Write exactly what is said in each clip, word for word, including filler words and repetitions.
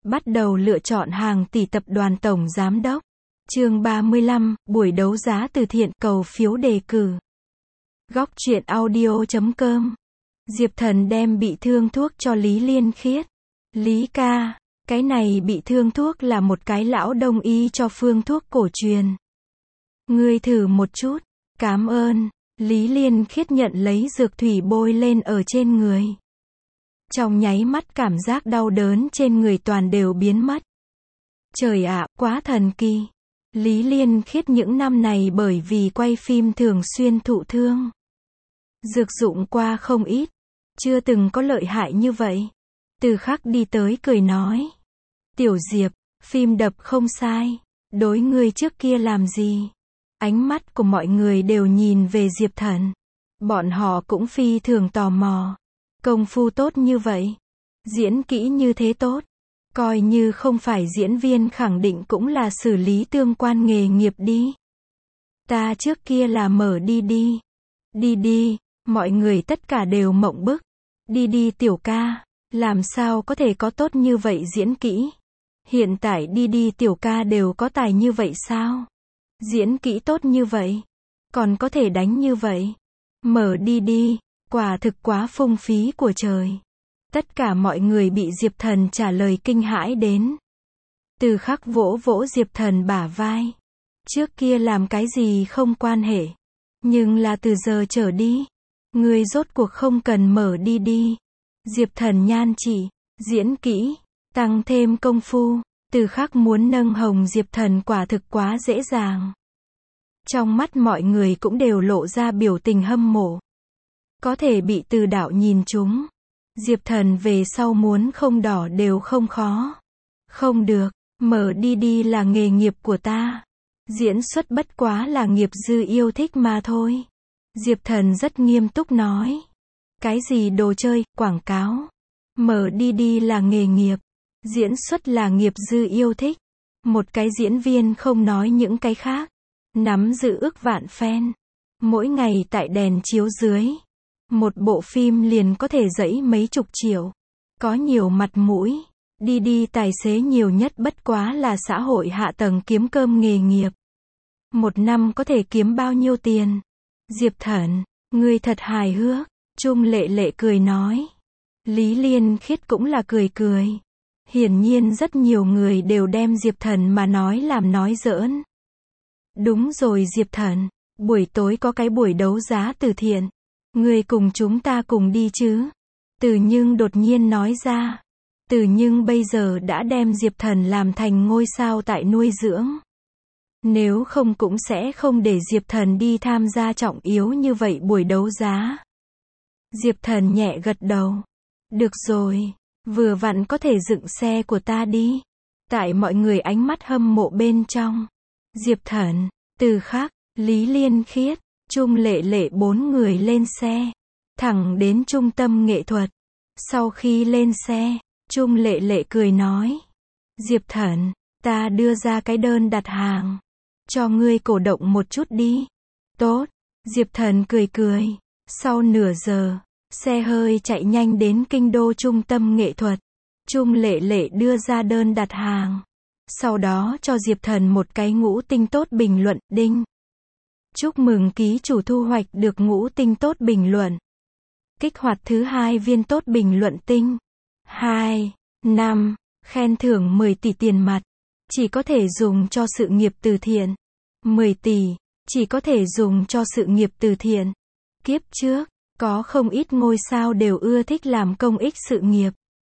Bắt đầu lựa chọn hàng tỷ tập đoàn tổng giám đốc. Chương ba mươi lăm, buổi đấu giá từ thiện, cầu phiếu đề cử. Góc truyện audio chấm com. Diệp Thần đem bị thương thuốc cho Lý Liên Khiết. Lý ca, cái này bị thương thuốc là một cái lão đông y cho phương thuốc cổ truyền. Ngươi thử một chút. Cám ơn. Lý Liên Khiết nhận lấy dược thủy bôi lên ở trên người. Trong nháy mắt cảm giác đau đớn trên người toàn đều biến mất. Trời ạ, quá thần kỳ. Lý Liên Khiết những năm này bởi vì quay phim thường xuyên thụ thương. Dược dụng qua không ít. Chưa từng có lợi hại như vậy. Từ Khắc đi tới cười nói. Tiểu Diệp, phim đập không sai. Đối ngươi trước kia làm gì? Ánh mắt của mọi người đều nhìn về Diệp Thần. Bọn họ cũng phi thường tò mò. Công phu tốt như vậy. Diễn kỹ như thế tốt. Coi như không phải diễn viên khẳng định cũng là xử lý tương quan nghề nghiệp đi. Ta trước kia là mở đi đi. Đi đi, mọi người tất cả đều mộng bức. Đi đi tiểu ca, làm sao có thể có tốt như vậy diễn kỹ? Hiện tại đi đi tiểu ca đều có tài như vậy sao? Diễn kỹ tốt như vậy, còn có thể đánh như vậy. Mở đi đi, quả thực quá phung phí của trời. Tất cả mọi người bị Diệp Thần trả lời kinh hãi đến. Từ Khắc vỗ vỗ Diệp Thần bả vai. Trước kia làm cái gì không quan hệ. Nhưng là từ giờ trở đi. Ngươi rốt cuộc không cần mở đi đi. Diệp Thần nhan chỉ, diễn kỹ, tăng thêm công phu. Từ Khắc muốn nâng hồng Diệp Thần quả thực quá dễ dàng. Trong mắt mọi người cũng đều lộ ra biểu tình hâm mộ. Có thể bị Từ đạo nhìn trúng. Diệp Thần về sau muốn không đỏ đều không khó. Không được, mở đi đi là nghề nghiệp của ta. Diễn xuất bất quá là nghiệp dư yêu thích mà thôi. Diệp Thần rất nghiêm túc nói. Cái gì đồ chơi, quảng cáo. Mở đi đi là nghề nghiệp. Diễn xuất là nghiệp dư yêu thích. Một cái diễn viên không nói những cái khác. Nắm giữ ước vạn fan. Mỗi ngày tại đèn chiếu dưới. Một bộ phim liền có thể dẫy mấy chục triệu. Có nhiều mặt mũi. Đi đi tài xế nhiều nhất bất quá là xã hội hạ tầng kiếm cơm nghề nghiệp. Một năm có thể kiếm bao nhiêu tiền? Diệp Thần, ngươi thật hài hước. Trung Lệ Lệ cười nói. Lý Liên Khiết cũng là cười cười. Hiển nhiên rất nhiều người đều đem Diệp Thần mà nói làm nói giỡn. Đúng rồi Diệp Thần, buổi tối có cái buổi đấu giá từ thiện. Ngươi cùng chúng ta cùng đi chứ? Từ Nhưng đột nhiên nói ra. Từ Nhưng bây giờ đã đem Diệp Thần làm thành ngôi sao tại nuôi dưỡng. Nếu không cũng sẽ không để Diệp Thần đi tham gia trọng yếu như vậy buổi đấu giá. Diệp Thần nhẹ gật đầu. Được rồi, vừa vặn có thể dựng xe của ta đi. Tại mọi người ánh mắt hâm mộ bên trong. Diệp Thần, Từ Khắc, Lý Liên Khiết, Trung Lệ Lệ bốn người lên xe. Thẳng đến trung tâm nghệ thuật. Sau khi lên xe, Trung Lệ Lệ cười nói. Diệp Thần, ta đưa ra cái đơn đặt hàng. Cho ngươi cổ động một chút đi. Tốt. Diệp Thần cười cười. Sau nửa giờ, xe hơi chạy nhanh đến kinh đô trung tâm nghệ thuật. Trung Lệ Lệ đưa ra đơn đặt hàng. Sau đó cho Diệp Thần một cái ngũ tinh tốt bình luận, đinh. Chúc mừng ký chủ thu hoạch được ngũ tinh tốt bình luận. Kích hoạt thứ hai viên tốt bình luận tinh. hai, năm, khen thưởng mười tỷ tiền mặt. Chỉ có thể dùng cho sự nghiệp từ thiện. mười tỷ, chỉ có thể dùng cho sự nghiệp từ thiện. Kiếp trước, có không ít ngôi sao đều ưa thích làm công ích sự nghiệp.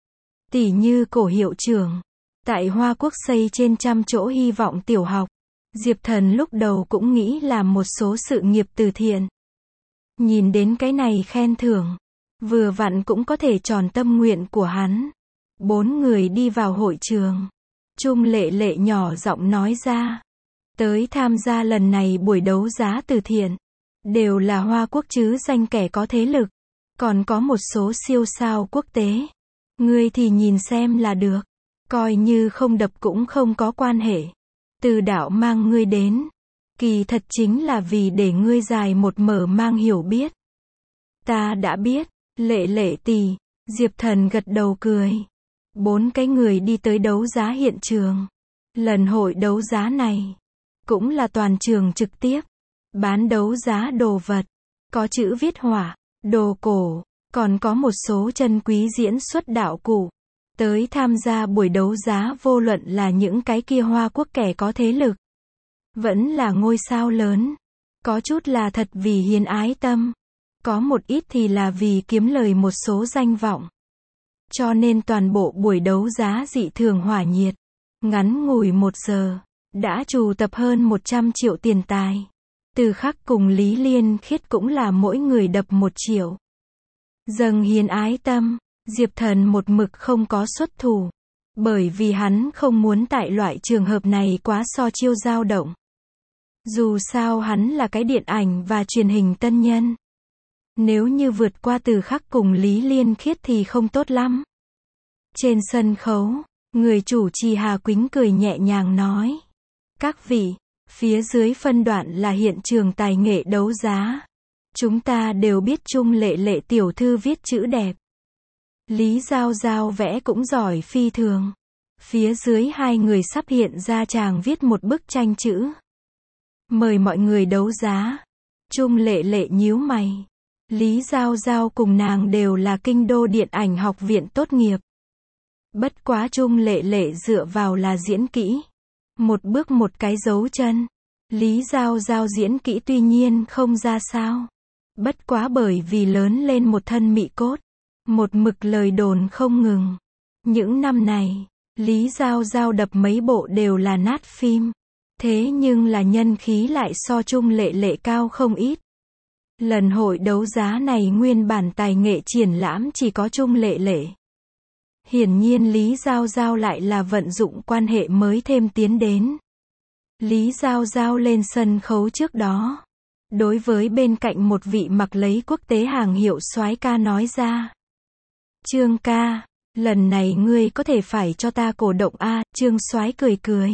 Tỷ như cổ hiệu trưởng. Tại Hoa Quốc xây trên trăm chỗ hy vọng tiểu học. Diệp Thần lúc đầu cũng nghĩ làm một số sự nghiệp từ thiện. Nhìn đến cái này khen thưởng. Vừa vặn cũng có thể tròn tâm nguyện của hắn. Bốn người đi vào hội trường. Trung Lệ Lệ nhỏ giọng nói ra. Tới tham gia lần này buổi đấu giá từ thiện. Đều là Hoa Quốc chứ danh kẻ có thế lực. Còn có một số siêu sao quốc tế. Ngươi thì nhìn xem là được. Coi như không đập cũng không có quan hệ. Từ đạo mang ngươi đến. Kỳ thật chính là vì để ngươi dài một mở mang hiểu biết. Ta đã biết. Lệ Lệ tỷ. Diệp Thần gật đầu cười. Bốn cái người đi tới đấu giá hiện trường. Lần hội đấu giá này cũng là toàn trường trực tiếp, bán đấu giá đồ vật, có chữ viết họa, đồ cổ, còn có một số chân quý diễn xuất đạo cụ. Tới tham gia buổi đấu giá vô luận là những cái kia Hoa Quốc kẻ có thế lực, vẫn là ngôi sao lớn, có chút là thật vì hiến ái tâm, có một ít thì là vì kiếm lời một số danh vọng. Cho nên toàn bộ buổi đấu giá dị thường hỏa nhiệt, ngắn ngủi một giờ, đã trù tập hơn một trăm triệu tiền tài. Từ Khắc cùng Lý Liên Khiết cũng là mỗi người đập một triệu. Dâng hiến ái tâm, Diệp Thần một mực không có xuất thủ, bởi vì hắn không muốn tại loại trường hợp này quá so chiêu dao động. Dù sao hắn là cái điện ảnh và truyền hình tân nhân. Nếu như vượt qua Từ Khắc cùng Lý Liên Khiết thì không tốt lắm. Trên sân khấu, người chủ trì Hà Quýnh cười nhẹ nhàng nói. Các vị, phía dưới phân đoạn là hiện trường tài nghệ đấu giá. Chúng ta đều biết Trung Lệ Lệ tiểu thư viết chữ đẹp. Lý Giao Giao vẽ cũng giỏi phi thường. Phía dưới hai người sắp hiện ra chàng viết một bức tranh chữ. Mời mọi người đấu giá. Trung Lệ Lệ nhíu mày. Lý Giao Giao cùng nàng đều là kinh đô điện ảnh học viện tốt nghiệp. Bất quá Trung Lệ Lệ dựa vào là diễn kỹ. Một bước một cái dấu chân. Lý Giao Giao diễn kỹ tuy nhiên không ra sao. Bất quá bởi vì lớn lên một thân mị cốt. Một mực lời đồn không ngừng. Những năm này, Lý Giao Giao đập mấy bộ đều là nát phim. Thế nhưng là nhân khí lại so Trung Lệ Lệ cao không ít. Lần hội đấu giá này nguyên bản tài nghệ triển lãm chỉ có Trung Lệ Lệ. Hiển nhiên Lý Giao Giao lại là vận dụng quan hệ mới thêm tiến đến. Lý Giao Giao lên sân khấu trước đó. Đối với bên cạnh một vị mặc lấy quốc tế hàng hiệu soái ca nói ra. Trương ca, lần này ngươi có thể phải cho ta cổ động a. Trương soái cười cười.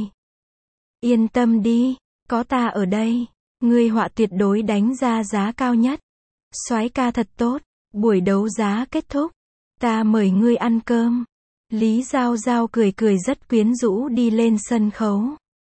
Yên tâm đi, có ta ở đây. Ngươi họa tuyệt đối đánh ra giá cao nhất. Soái ca thật tốt. Buổi đấu giá kết thúc. Ta mời ngươi ăn cơm. Lý Giao Giao cười cười rất quyến rũ đi lên sân khấu.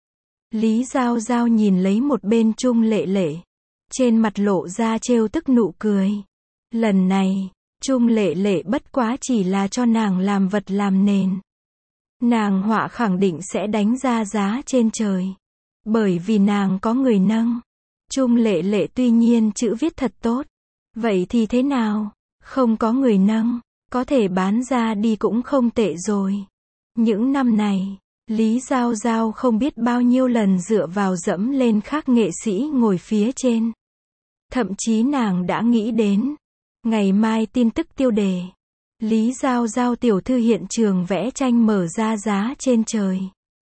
Lý Giao Giao nhìn lấy một bên Trung Lệ Lệ. Trên mặt lộ ra trêu tức nụ cười. Lần này, Trung Lệ Lệ bất quá chỉ là cho nàng làm vật làm nền. Nàng họa khẳng định sẽ đánh ra giá trên trời. Bởi vì nàng có người nâng. Trung Lệ Lệ tuy nhiên chữ viết thật tốt. Vậy thì thế nào? Không có người nâng. Có thể bán ra đi cũng không tệ rồi. Những năm này, Lý Giao Giao không biết bao nhiêu lần dựa vào dẫm lên khác nghệ sĩ ngồi phía trên. Thậm chí nàng đã nghĩ đến. Ngày mai tin tức tiêu đề. Lý Giao Giao tiểu thư hiện trường vẽ tranh mở ra giá trên trời.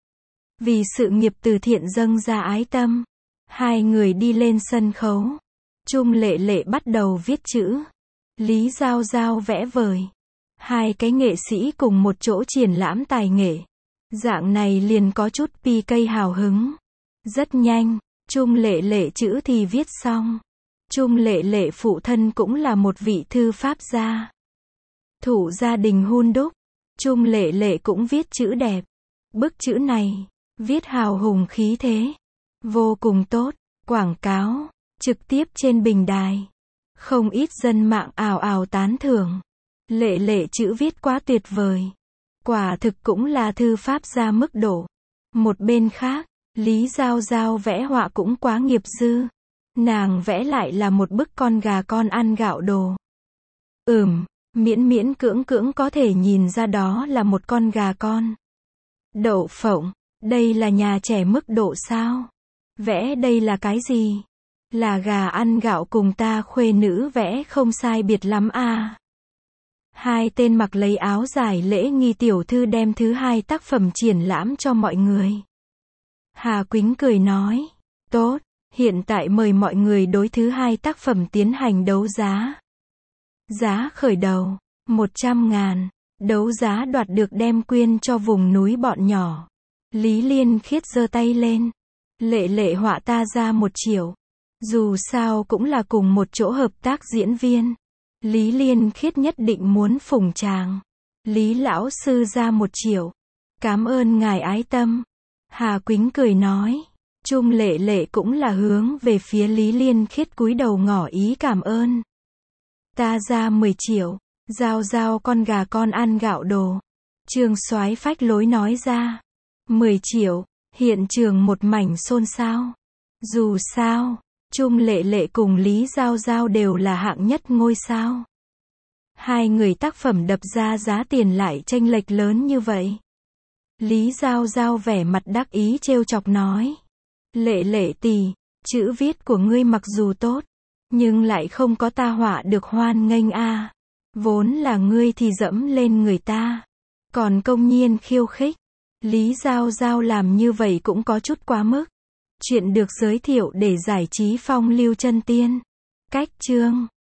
Vì sự nghiệp từ thiện dâng ra ái tâm. Hai người đi lên sân khấu. Trung Lệ Lệ bắt đầu viết chữ. Lý Giao Giao vẽ vời. Hai cái nghệ sĩ cùng một chỗ triển lãm tài nghệ. Dạng này liền có chút pi cây hào hứng. Rất nhanh, Trung Lệ Lệ chữ thì viết xong. Trung Lệ Lệ phụ thân cũng là một vị thư pháp gia. Thủ gia đình hun đúc. Trung Lệ Lệ cũng viết chữ đẹp. Bức chữ này, viết hào hùng khí thế. Vô cùng tốt, quảng cáo, trực tiếp trên bình đài. Không ít dân mạng ào ào tán thưởng. Lệ Lệ chữ viết quá tuyệt vời. Quả thực cũng là thư pháp gia mức độ. Một bên khác, Lý Giao Giao vẽ họa cũng quá nghiệp dư. Nàng vẽ lại là một bức con gà con ăn gạo đồ. Ừm, miễn miễn cưỡng cưỡng có thể nhìn ra đó là một con gà con. Đậu phộng, đây là nhà trẻ mức độ sao? Vẽ đây là cái gì? Là gà ăn gạo cùng ta khuê nữ vẽ không sai biệt lắm à. Hai tên mặc lấy áo dài lễ nghi tiểu thư đem thứ hai tác phẩm triển lãm cho mọi người. Hà Quýnh cười nói, tốt, hiện tại mời mọi người đối thứ hai tác phẩm tiến hành đấu giá. Giá khởi đầu, một trăm ngàn, đấu giá đoạt được đem quyên cho vùng núi bọn nhỏ. Lý Liên Khiết giơ tay lên. Lệ Lệ họa ta ra một triệu. Dù sao cũng là cùng một chỗ hợp tác diễn viên. Lý Liên Khiết nhất định muốn phủng chàng. Lý lão sư ra một triệu. Cảm ơn ngài ái tâm. Hà Quýnh cười nói. Trung Lệ Lệ cũng là hướng về phía Lý Liên Khiết cúi đầu ngỏ ý cảm ơn. Ta ra mười triệu. Giao giao con gà con ăn gạo đồ. Trương Soái phách lối nói ra. mười triệu. Hiện trường một mảnh xôn xao. Dù sao, Trung Lệ Lệ cùng Lý Giao Giao đều là hạng nhất ngôi sao. Hai người tác phẩm đập ra giá tiền lại chênh lệch lớn như vậy. Lý Giao Giao vẻ mặt đắc ý trêu chọc nói. Lệ Lệ tì, chữ viết của ngươi mặc dù tốt, nhưng lại không có ta họa được hoan nghênh a. Vốn là ngươi thì dẫm lên người ta, còn công nhiên khiêu khích. Lý Giao Giao làm như vậy cũng có chút quá mức. Chuyện được giới thiệu để giải trí phong lưu chân tiên. Cách chương